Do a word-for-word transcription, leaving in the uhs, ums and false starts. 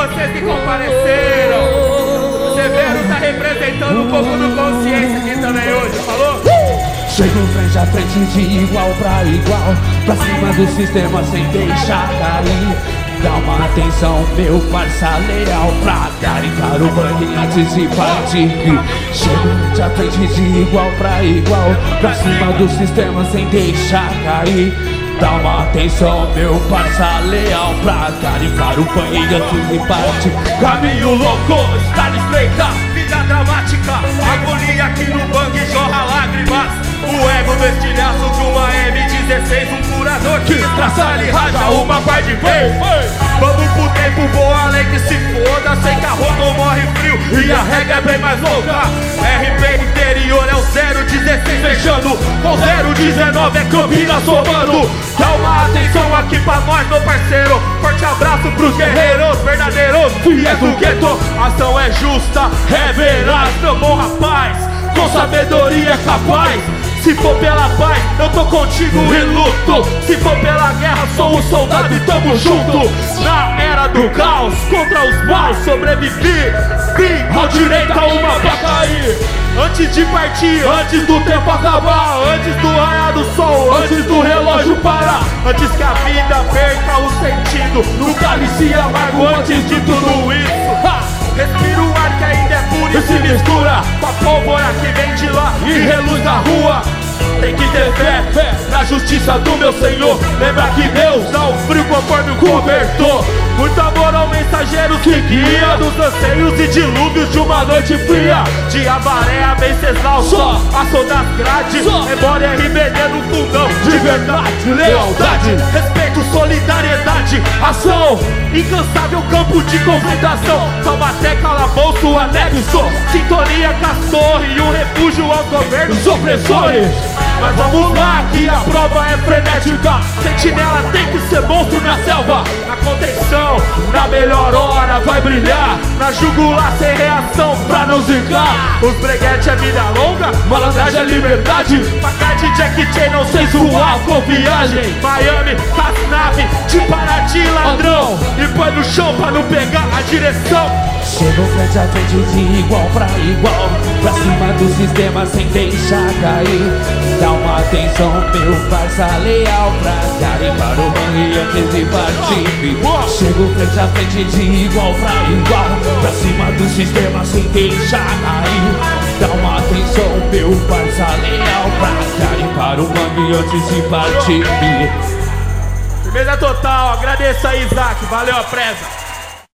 vocês que compareceram. O Severo tá representando um pouco do consciência aqui também hoje, falou? Chego frente a frente de igual pra igual, pra cima do sistema sem deixar cair. Dá uma atenção, meu parça leal, pra garimar o banho antes de partir. Chego frente a frente de igual pra igual, pra cima do sistema sem deixar cair. Dá uma atenção, meu parça leal, pra garimar o banho antes de partir. Caminho louco, está estreita, vida dramática, agonia aqui no bang jorra lágrimas. O ego do estilhaço de uma M dezesseis, um curador que traça e raja uma par de vez. Vamos pro tempo bom, além que se foda, sem que a roupa morre frio e a regra é bem mais louca. R P interior é o zero dezesseis fechando, com zero dezenove é Campinas somando. Dá uma atenção aqui pra nós, meu parceiro. Forte abraço pros guerreiros verdadeiros, fiéis do gueto. Ação é justa, é veraz, meu bom rapaz, com sabedoria é capaz. Se for pela paz, eu tô contigo em luto. Se for pela guerra, sou um soldado e tamo junto. Na era do caos, contra os maus, sobrevivi. Vim à direita, uma pra cair. Antes de partir, antes do tempo acabar, antes do raiar do sol, antes do relógio parar, antes que a vida perca o sentido, no cálice amargo, antes de tudo isso. Ha! Respira o ar que ainda é puro e se mistura com a pólvora que vem de lá e reluz na rua. Tem que ter fé, fé na justiça do meu Senhor. Lembra que Deus dá o frio conforme o cobertor. Muito amor ao mensageiro que guia dos anseios e dilúvios de uma noite fria. De Avaré a Venceslau, só passou das grades. Embora R B D no fundão, de verdade, lealdade, respeito, solidariedade, ação, incansável campo de concentração. Taubaté, calabouço, anexo, sintonia com a torre e um refúgio aos governos opressores. Mas vamos lá que a prova é frenética. Sentinela tem que ser monstro na selva. Na contenção, na melhor hora vai brilhar. Na jugular sem reação pra não zicar. Os breguete é vida longa, malandragem é liberdade. Pagar de Jack Chan não sensual com viagem. Miami, as naves de Paraty ladrão. E põe no chão pra não pegar a direção. Chego frente a frente de igual pra igual, pra cima do sistema sem deixar cair. Dá uma atenção, meu parça leal, pra garimar o banho antes de partir. Chego frente a frente de igual pra igual, pra cima do sistema sem deixar cair. Dá uma atenção, meu parça leal, pra garimar o banho antes de partir. Firmeza total, agradeço aí, Isaac, valeu a presa.